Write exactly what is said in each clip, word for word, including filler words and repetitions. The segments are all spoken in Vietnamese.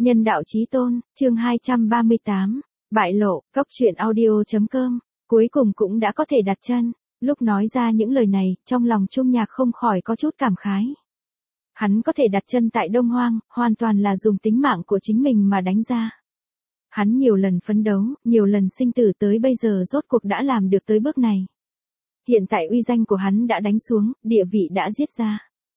Nhân đạo chí tôn, chương hai trăm ba mươi tám, bại lộ, cốc truyện audio.com, cuối cùng cũng đã có thể đặt chân. Lúc nói ra những lời này, trong lòng Trung Nhạc không khỏi có chút cảm khái. Hắn có thể đặt chân tại Đông Hoang, hoàn toàn là dùng tính mạng của chính mình mà đánh ra. Hắn nhiều lần phấn đấu, nhiều lần sinh tử tới bây giờ rốt cuộc đã làm được tới bước này. Hiện tại uy danh của hắn đã đánh xuống, địa vị đã giết ra.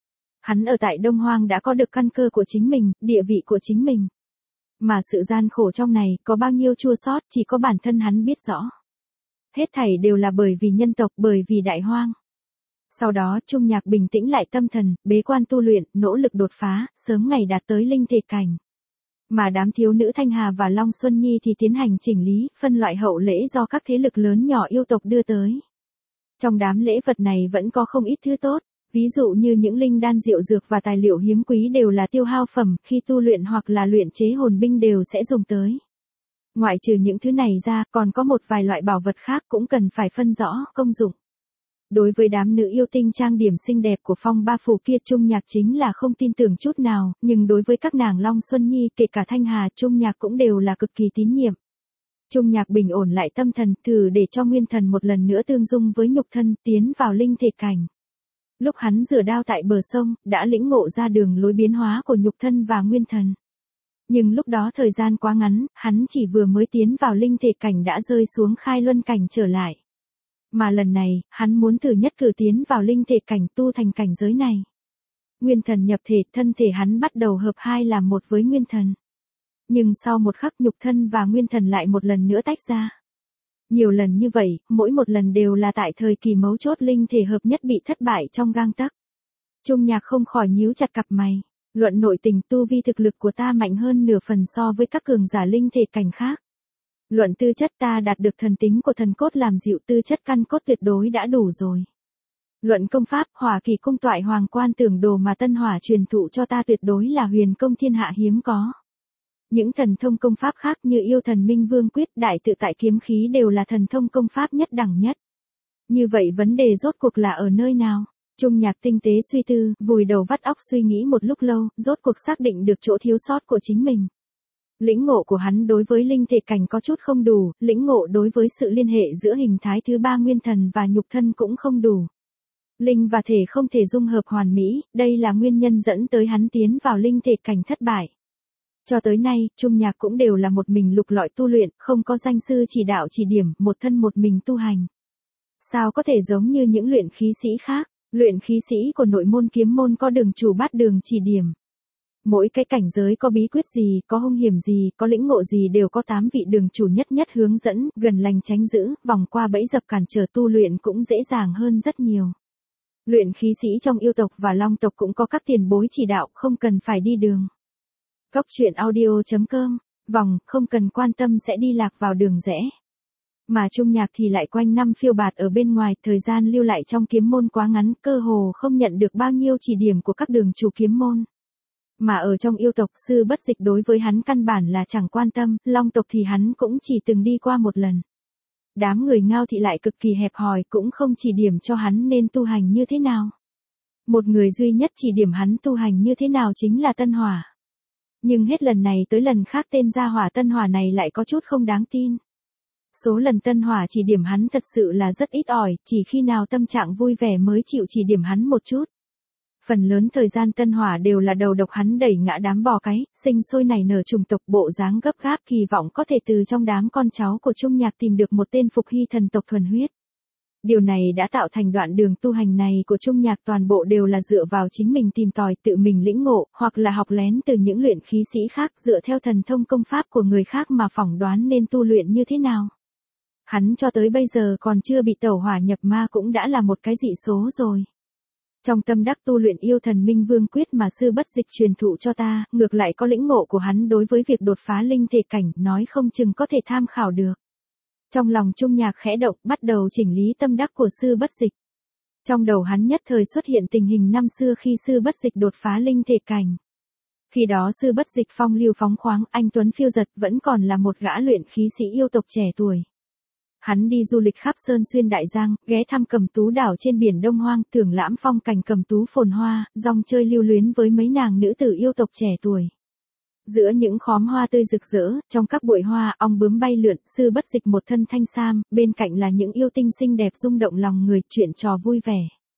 Hắn ở tại Đông Hoang đã có được căn cơ của chính mình, địa vị của chính mình. Mà sự gian khổ trong này có bao nhiêu chua xót chỉ có bản thân hắn biết rõ. Hết thảy đều là bởi vì nhân tộc, bởi vì đại hoang. Sau đó Trung Nhạc bình tĩnh lại tâm thần, bế quan tu luyện, nỗ lực đột phá, sớm ngày đạt tới linh thể cảnh. Mà đám thiếu nữ Thanh Hà và Long Xuân Nhi thì tiến hành chỉnh lý, phân loại hậu lễ do các thế lực lớn nhỏ yêu tộc đưa tới. Trong đám lễ vật này vẫn có không ít thứ tốt, ví dụ như những linh đan diệu dược và tài liệu hiếm quý đều là tiêu hao phẩm, khi tu luyện hoặc là luyện chế hồn binh đều sẽ dùng tới. Ngoại trừ những thứ này ra, còn có một vài loại bảo vật khác cũng cần phải phân rõ công dụng. Đối với đám nữ yêu tinh trang điểm xinh đẹp của Phong Ba Phủ kia, Trung Nhạc chính là không tin tưởng chút nào, nhưng đối với các nàng Long Xuân Nhi, kể cả Thanh Hà, Trung Nhạc cũng đều là cực kỳ tín nhiệm. Trung Nhạc bình ổn lại tâm thần, thử để cho nguyên thần một lần nữa tương dung với nhục thân, tiến vào linh thể cảnh. Lúc hắn rửa đao tại bờ sông, đã lĩnh ngộ ra đường lối biến hóa của nhục thân và nguyên thần. Nhưng lúc đó thời gian quá ngắn, hắn chỉ vừa mới tiến vào linh thể cảnh đã rơi xuống khai luân cảnh trở lại. Mà lần này, hắn muốn thử nhất cử tiến vào linh thể cảnh, tu thành cảnh giới này. Nguyên thần nhập thể, thân thể hắn bắt đầu hợp hai làm một với nguyên thần. Nhưng sau một khắc nhục thân và nguyên thần lại một lần nữa tách ra. Nhiều lần như vậy, mỗi một lần đều là tại thời kỳ mấu chốt linh thể hợp nhất bị thất bại trong gang tấc. Trung Nhạc không khỏi nhíu chặt cặp mày. Luận nội tình, tu vi thực lực của ta mạnh hơn nửa phần so với các cường giả linh thể cảnh khác. Luận tư chất, ta đạt được thần tính của thần cốt làm dịu, tư chất căn cốt tuyệt đối đã đủ rồi. Luận công pháp, Hỏa Kỳ cung toại hoàng quan tưởng đồ mà Tân Hỏa truyền thụ cho ta tuyệt đối là huyền công thiên hạ hiếm có. Những thần thông công pháp khác như yêu thần minh vương quyết, đại tự tại kiếm khí đều là thần thông công pháp nhất đẳng nhất. Như vậy vấn đề rốt cuộc là ở nơi nào? Trung Nhạc tinh tế suy tư, vùi đầu vắt óc suy nghĩ một lúc lâu, rốt cuộc xác định được chỗ thiếu sót của chính mình. Lĩnh ngộ của hắn đối với linh thể cảnh có chút không đủ, lĩnh ngộ đối với sự liên hệ giữa hình thái thứ ba nguyên thần và nhục thân cũng không đủ. Linh và thể không thể dung hợp hoàn mỹ, đây là nguyên nhân dẫn tới hắn tiến vào linh thể cảnh thất bại. Cho tới nay, Trung Nhạc cũng đều là một mình lục lọi tu luyện, không có danh sư chỉ đạo chỉ điểm, một thân một mình tu hành. Sao có thể giống như những luyện khí sĩ khác, luyện khí sĩ của nội môn kiếm môn có đường chủ bát đường chỉ điểm. Mỗi cái cảnh giới có bí quyết gì, có hung hiểm gì, có lĩnh ngộ gì đều có tám vị đường chủ nhất nhất hướng dẫn, gần lành tránh giữ, vòng qua bẫy dập cản trở tu luyện cũng dễ dàng hơn rất nhiều. Luyện khí sĩ trong yêu tộc và long tộc cũng có các tiền bối chỉ đạo, không cần phải đi đường. Cốc truyện audio.com, vòng, không cần quan tâm sẽ đi lạc vào đường rẽ. Mà Trung Nhạc thì lại quanh năm phiêu bạt ở bên ngoài, thời gian lưu lại trong kiếm môn quá ngắn, cơ hồ không nhận được bao nhiêu chỉ điểm của các đường chủ kiếm môn. Mà ở trong yêu tộc, Sư Bất Dịch đối với hắn căn bản là chẳng quan tâm, long tộc thì hắn cũng chỉ từng đi qua một lần. Đám người Ngao thị lại cực kỳ hẹp hòi, cũng không chỉ điểm cho hắn nên tu hành như thế nào. Một người duy nhất chỉ điểm hắn tu hành như thế nào chính là Tân Hỏa. Nhưng hết lần này tới lần khác tên gia hỏa Tân Hỏa này lại có chút không đáng tin. Số lần Tân Hỏa chỉ điểm hắn thật sự là rất ít ỏi, chỉ khi nào tâm trạng vui vẻ mới chịu chỉ điểm hắn một chút. Phần lớn thời gian Tân Hỏa đều là đầu độc hắn đẩy ngã đám bò cái, sinh sôi nảy nở chủng tộc, bộ dáng gấp gáp kỳ vọng có thể từ trong đám con cháu của Trung Nhạc tìm được một tên phục hy thần tộc thuần huyết. Điều này đã tạo thành đoạn đường tu hành này của Trung Nhạc toàn bộ đều là dựa vào chính mình tìm tòi, tự mình lĩnh ngộ, hoặc là học lén từ những luyện khí sĩ khác, dựa theo thần thông công pháp của người khác mà phỏng đoán nên tu luyện như thế nào. Hắn cho tới bây giờ còn chưa bị tẩu hỏa nhập ma cũng đã là một cái dị số rồi. Trong tâm đắc tu luyện yêu thần minh vương quyết mà Sư Bất Dịch truyền thụ cho ta, ngược lại có lĩnh ngộ của hắn đối với việc đột phá linh thể cảnh, nói không chừng có thể tham khảo được. Trong lòng Trung Nhạc khẽ động, bắt đầu chỉnh lý tâm đắc của Sư Bất Dịch. Trong đầu hắn nhất thời xuất hiện tình hình năm xưa khi Sư Bất Dịch đột phá linh thể cảnh. Khi đó Sư Bất Dịch phong lưu phóng khoáng, anh tuấn phiêu giật, vẫn còn là một gã luyện khí sĩ yêu tộc trẻ tuổi. Hắn đi du lịch khắp Sơn Xuyên Đại Giang, ghé thăm Cầm Tú đảo trên biển Đông Hoang, thưởng lãm phong cảnh Cầm Tú phồn hoa, rong chơi lưu luyến với mấy nàng nữ tử yêu tộc trẻ tuổi. Giữa những khóm hoa tươi rực rỡ, trong các bụi hoa, ong bướm bay lượn, Sư Bất Dịch một thân thanh sam, bên cạnh là những yêu tinh xinh đẹp rung động lòng người, chuyện trò vui vẻ.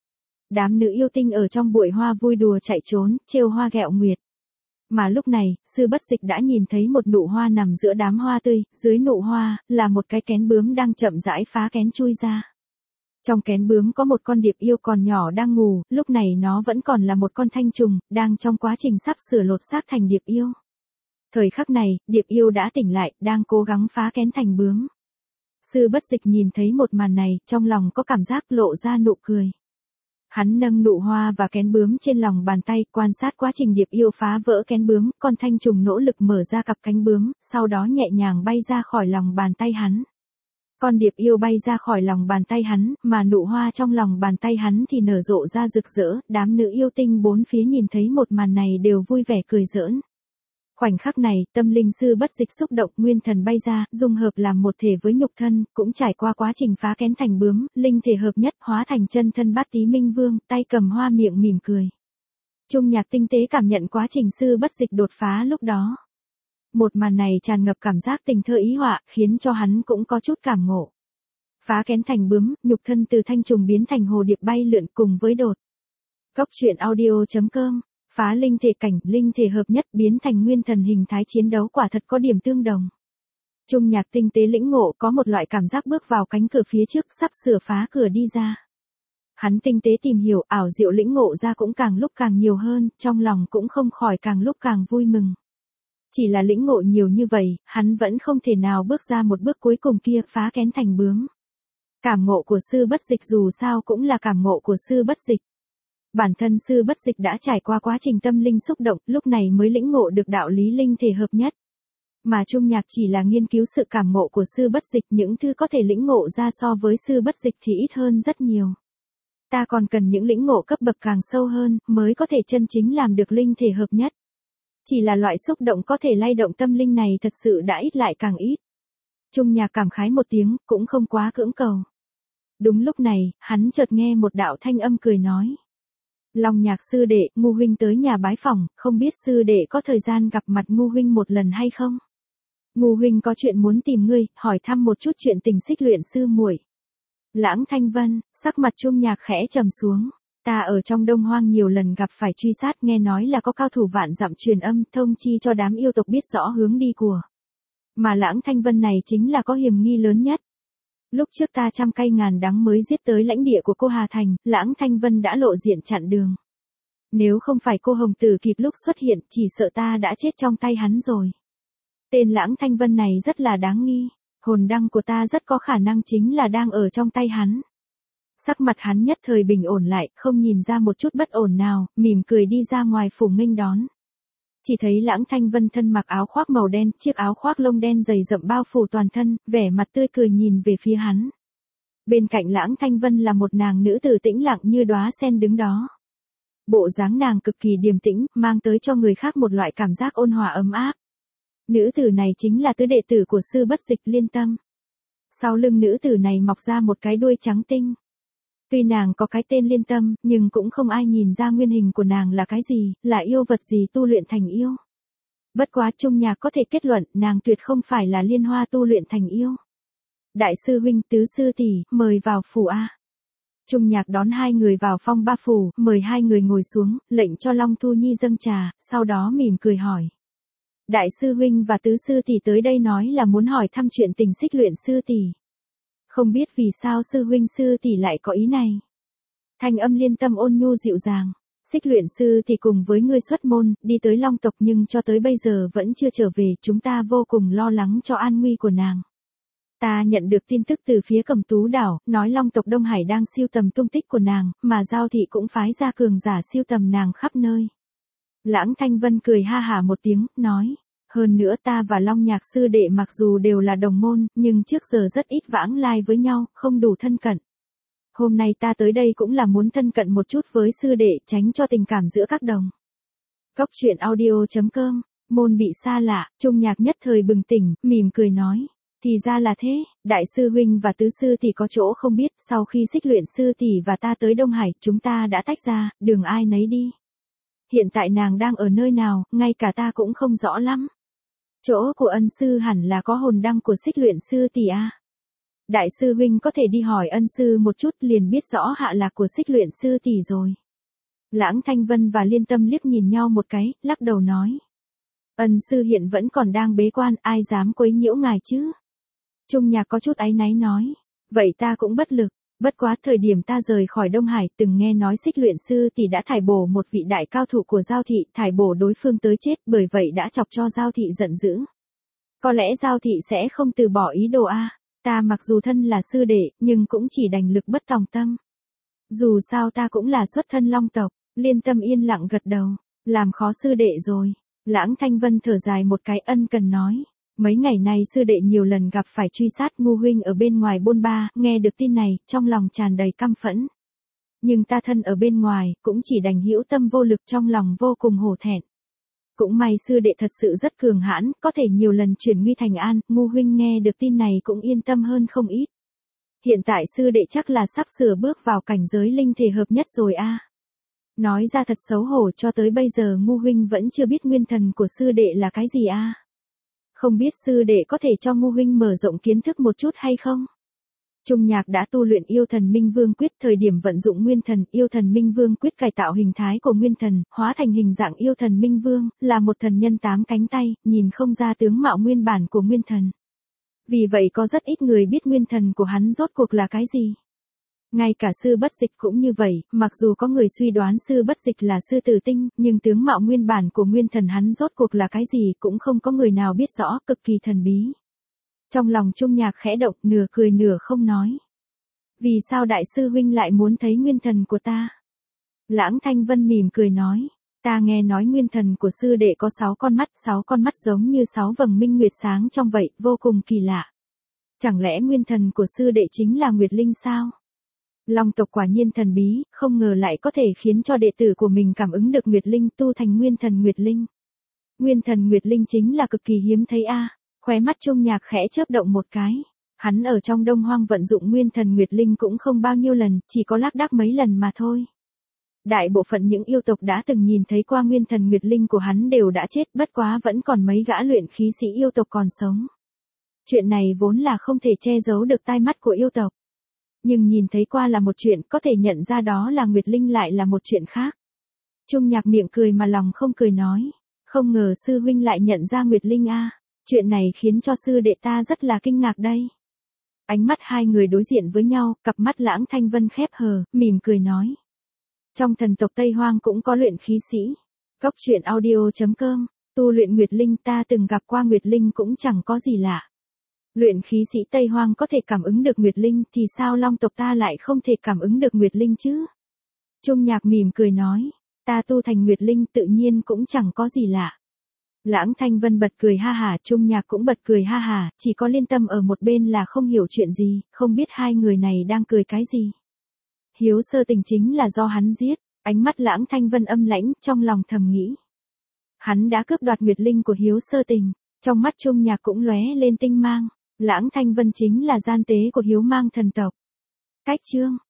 Đám nữ yêu tinh ở trong bụi hoa vui đùa chạy trốn, trêu hoa ghẹo nguyệt. Mà lúc này, Sư Bất Dịch đã nhìn thấy một nụ hoa nằm giữa đám hoa tươi, dưới nụ hoa, là một cái kén bướm đang chậm rãi phá kén chui ra. Trong kén bướm có một con điệp yêu còn nhỏ đang ngủ, lúc này nó vẫn còn là một con thanh trùng, đang trong quá trình sắp sửa lột xác thành điệp yêu. Thời khắc này, điệp yêu đã tỉnh lại, đang cố gắng phá kén thành bướm. Sư Bất Dịch nhìn thấy một màn này, trong lòng có cảm giác lộ ra nụ cười. Hắn nâng nụ hoa và kén bướm trên lòng bàn tay, quan sát quá trình điệp yêu phá vỡ kén bướm, con thanh trùng nỗ lực mở ra cặp cánh bướm, sau đó nhẹ nhàng bay ra khỏi lòng bàn tay hắn. Con điệp yêu bay ra khỏi lòng bàn tay hắn, mà nụ hoa trong lòng bàn tay hắn thì nở rộ ra rực rỡ, đám nữ yêu tinh bốn phía nhìn thấy một màn này đều vui vẻ cười giỡn. Khoảnh khắc này, tâm linh Sư Bất Dịch xúc động, nguyên thần bay ra, dung hợp làm một thể với nhục thân, cũng trải qua quá trình phá kén thành bướm, linh thể hợp nhất, hóa thành chân thân Bát Tí Minh Vương, tay cầm hoa miệng mỉm cười. Trung Nhạc tinh tế cảm nhận quá trình Sư Bất Dịch đột phá lúc đó. Một màn này tràn ngập cảm giác tình thơ ý họa, khiến cho hắn cũng có chút cảm ngộ. Phá kén thành bướm, nhục thân từ thanh trùng biến thành hồ điệp bay lượn cùng với đột. Góc truyện audio chấm com. Phá linh thể cảnh, linh thể hợp nhất biến thành nguyên thần hình thái chiến đấu quả thật có điểm tương đồng. Trung Nhạc tinh tế lĩnh ngộ có một loại cảm giác bước vào cánh cửa phía trước sắp sửa phá cửa đi ra. Hắn tinh tế tìm hiểu, ảo diệu lĩnh ngộ ra cũng càng lúc càng nhiều hơn, trong lòng cũng không khỏi càng lúc càng vui mừng. Chỉ là lĩnh ngộ nhiều như vậy, hắn vẫn không thể nào bước ra một bước cuối cùng kia, phá kén thành bướm. Cảm ngộ của Sư Bất Dịch dù sao cũng là cảm ngộ của Sư Bất Dịch. Bản thân Sư Bất Dịch đã trải qua quá trình tâm linh xúc động, lúc này mới lĩnh ngộ được đạo lý linh thể hợp nhất. Mà Trung Nhạc chỉ là nghiên cứu sự cảm ngộ của Sư Bất Dịch, những thứ có thể lĩnh ngộ ra so với Sư Bất Dịch thì ít hơn rất nhiều. Ta còn cần những lĩnh ngộ cấp bậc càng sâu hơn, mới có thể chân chính làm được linh thể hợp nhất. Chỉ là loại xúc động có thể lay động tâm linh này thật sự đã ít lại càng ít. Trung Nhạc cảm khái một tiếng, cũng không quá cưỡng cầu. Đúng lúc này, hắn chợt nghe một đạo thanh âm cười nói. Long Nhạc sư đệ, Ngu huynh tới nhà bái phỏng, không biết sư đệ có thời gian gặp mặt Ngu huynh một lần hay không? Ngu huynh có chuyện muốn tìm ngươi, hỏi thăm một chút chuyện tình Xích Luyện sư muội. Lãng Thanh Vân, sắc mặt Trung Nhạc khẽ trầm xuống. Ta ở trong Đông Hoang nhiều lần gặp phải truy sát, nghe nói là có cao thủ vạn dặm truyền âm thông chi cho đám yêu tộc biết rõ hướng đi của. Mà Lãng Thanh Vân này chính là có hiểm nghi lớn nhất. Lúc trước ta trăm cây ngàn đắng mới giết tới lãnh địa của cô Hà Thành, Lãng Thanh Vân đã lộ diện chặn đường. Nếu không phải cô Hồng Tử kịp lúc xuất hiện, chỉ sợ ta đã chết trong tay hắn rồi. Tên Lãng Thanh Vân này rất là đáng nghi, hồn đăng của ta rất có khả năng chính là đang ở trong tay hắn. Sắc mặt hắn nhất thời bình ổn lại, không nhìn ra một chút bất ổn nào, mỉm cười đi ra ngoài phủ nghênh đón. Chỉ thấy Lãng Thanh Vân thân mặc áo khoác màu đen, chiếc áo khoác lông đen dày rậm bao phủ toàn thân, vẻ mặt tươi cười nhìn về phía hắn. Bên cạnh Lãng Thanh Vân là một nàng nữ tử tĩnh lặng như đóa sen đứng đó. Bộ dáng nàng cực kỳ điềm tĩnh, mang tới cho người khác một loại cảm giác ôn hòa ấm áp. Nữ tử này chính là tứ đệ tử của Sư Bất Dịch Liên Tâm. Sau lưng nữ tử này mọc ra một cái đuôi trắng tinh. Tuy nàng có cái tên Liên Tâm, nhưng cũng không ai nhìn ra nguyên hình của nàng là cái gì, là yêu vật gì tu luyện thành yêu. Bất quá Trung Nhạc có thể kết luận, nàng tuyệt không phải là Liên Hoa tu luyện thành yêu. Đại sư huynh, tứ sư tỷ, mời vào phủ A. Trung Nhạc đón hai người vào phong ba phủ, mời hai người ngồi xuống, lệnh cho Long Thu Nhi dâng trà, sau đó mỉm cười hỏi. Đại sư huynh và tứ sư tỷ tới đây nói là muốn hỏi thăm chuyện tình Xích Luyện sư tỷ. Không biết vì sao sư huynh sư tỷ lại có ý này. Thanh âm Liên Tâm ôn nhu dịu dàng. Xích Luyện sư thì cùng với ngươi xuất môn, đi tới Long tộc nhưng cho tới bây giờ vẫn chưa trở về, chúng ta vô cùng lo lắng cho an nguy của nàng. Ta nhận được tin tức từ phía Cẩm Tú đảo, nói Long tộc Đông Hải đang siêu tầm tung tích của nàng, mà Giao thị cũng phái ra cường giả siêu tầm nàng khắp nơi. Lãng Thanh Vân cười ha hả một tiếng, nói. Hơn nữa ta và Long Nhạc sư đệ mặc dù đều là đồng môn, nhưng trước giờ rất ít vãng lai với nhau, không đủ thân cận. Hôm nay ta tới đây cũng là muốn thân cận một chút với sư đệ, tránh cho tình cảm giữa các đồng. Góc truyện audio chấm com, môn bị xa lạ, Trung Nhạc nhất thời bừng tỉnh, mỉm cười nói. Thì ra là thế, đại sư huynh và tứ sư thì có chỗ không biết, sau khi Xích Luyện sư tỷ và ta tới Đông Hải, chúng ta đã tách ra, đường ai nấy đi. Hiện tại nàng đang ở nơi nào, ngay cả ta cũng không rõ lắm. Chỗ của ân sư hẳn là có hồn đăng của Xích Luyện sư tỷ a. Đại sư huynh có thể đi hỏi ân sư một chút liền biết rõ hạ lạc của Xích Luyện sư tỷ rồi. Lãng Thanh Vân và Liên Tâm liếc nhìn nhau một cái, lắc đầu nói. Ân sư hiện vẫn còn đang bế quan, ai dám quấy nhiễu ngài chứ? Trung Nhạc có chút áy náy nói. Vậy ta cũng bất lực, bất quá thời điểm ta rời khỏi Đông Hải từng nghe nói Xích Luyện sư tỷ đã thải bổ một vị đại cao thủ của Giao thị, thải bổ đối phương tới chết, bởi vậy đã chọc cho Giao thị giận dữ. Có lẽ Giao thị sẽ không từ bỏ ý đồ a. Ta mặc dù thân là sư đệ, nhưng cũng chỉ đành lực bất tòng tâm. Dù sao ta cũng là xuất thân Long tộc. Liên Tâm yên lặng gật đầu. Làm khó sư đệ rồi. Lãng Thanh Vân thở dài một cái, ân cần nói. Mấy ngày nay sư đệ nhiều lần gặp phải truy sát Ngu huynh ở bên ngoài bôn ba, nghe được tin này, trong lòng tràn đầy căm phẫn. Nhưng ta thân ở bên ngoài, cũng chỉ đành hữu tâm vô lực, trong lòng vô cùng hổ thẹn. Cũng may sư đệ thật sự rất cường hãn, có thể nhiều lần chuyển nguy thành an, Ngu huynh nghe được tin này cũng yên tâm hơn không ít. Hiện tại sư đệ chắc là sắp sửa bước vào cảnh giới linh thể hợp nhất rồi a. Nói ra thật xấu hổ, cho tới bây giờ Ngu huynh vẫn chưa biết nguyên thần của sư đệ là cái gì a. Không biết sư đệ có thể cho Ngu huynh mở rộng kiến thức một chút hay không? Trung Nhạc đã tu luyện Yêu Thần Minh Vương Quyết, thời điểm vận dụng nguyên thần, Yêu Thần Minh Vương Quyết cải tạo hình thái của nguyên thần, hóa thành hình dạng Yêu Thần Minh Vương, là một thần nhân tám cánh tay, nhìn không ra tướng mạo nguyên bản của nguyên thần. Vì vậy có rất ít người biết nguyên thần của hắn rốt cuộc là cái gì. Ngay cả sư Bất Dịch cũng như vậy, mặc dù có người suy đoán sư Bất Dịch là sư tử tinh, nhưng tướng mạo nguyên bản của nguyên thần hắn rốt cuộc là cái gì cũng không có người nào biết rõ, cực kỳ thần bí. Trong lòng Trung Nhạc khẽ động, nửa cười nửa không nói. Vì sao đại sư huynh lại muốn thấy nguyên thần của ta? Lãng Thanh Vân mỉm cười nói. Ta nghe nói nguyên thần của sư đệ có sáu con mắt, sáu con mắt giống như sáu vầng minh nguyệt sáng trong vậy, vô cùng kỳ lạ. Chẳng lẽ nguyên thần của sư đệ chính là Nguyệt Linh sao? Long tộc quả nhiên thần bí, không ngờ lại có thể khiến cho đệ tử của mình cảm ứng được Nguyệt Linh, tu thành nguyên thần Nguyệt Linh. Nguyên thần Nguyệt Linh chính là cực kỳ hiếm thấy a. À. Khóe mắt Trung Nhạc khẽ chớp động một cái. Hắn ở trong Đông Hoang vận dụng nguyên thần Nguyệt Linh cũng không bao nhiêu lần, chỉ có lác đác mấy lần mà thôi. Đại bộ phận những yêu tộc đã từng nhìn thấy qua nguyên thần Nguyệt Linh của hắn đều đã chết, bất quá vẫn còn mấy gã luyện khí sĩ yêu tộc còn sống. Chuyện này vốn là không thể che giấu được tai mắt của yêu tộc. Nhưng nhìn thấy qua là một chuyện, có thể nhận ra đó là Nguyệt Linh lại là một chuyện khác. Trung Nhạc miệng cười mà lòng không cười nói. Không ngờ sư huynh lại nhận ra Nguyệt Linh a. À. Chuyện này khiến cho sư đệ ta rất là kinh ngạc đây. Ánh mắt hai người đối diện với nhau, cặp mắt Lãng Thanh Vân khép hờ, mỉm cười nói. Trong thần tộc Tây Hoang cũng có luyện khí sĩ. Cốc truyện audio chấm com, tu luyện Nguyệt Linh, ta từng gặp qua Nguyệt Linh cũng chẳng có gì lạ. Luyện khí sĩ Tây Hoang có thể cảm ứng được Nguyệt Linh thì sao Long tộc ta lại không thể cảm ứng được Nguyệt Linh chứ? Trung Nhạc mỉm cười nói, ta tu thành Nguyệt Linh tự nhiên cũng chẳng có gì lạ. Lãng Thanh Vân bật cười ha hả, Trung Nhạc cũng bật cười ha hả, chỉ có Liên Tâm ở một bên là không hiểu chuyện gì, không biết hai người này đang cười cái gì. Hiếu Sơ Tình chính là do hắn giết, ánh mắt Lãng Thanh Vân âm lãnh, trong lòng thầm nghĩ. Hắn đã cướp đoạt Nguyệt Linh của Hiếu Sơ Tình, trong mắt Trung Nhạc cũng lóe lên tinh mang. Lãng Thanh Vân chính là gian tế của Hiếu Mang thần tộc. Cách chương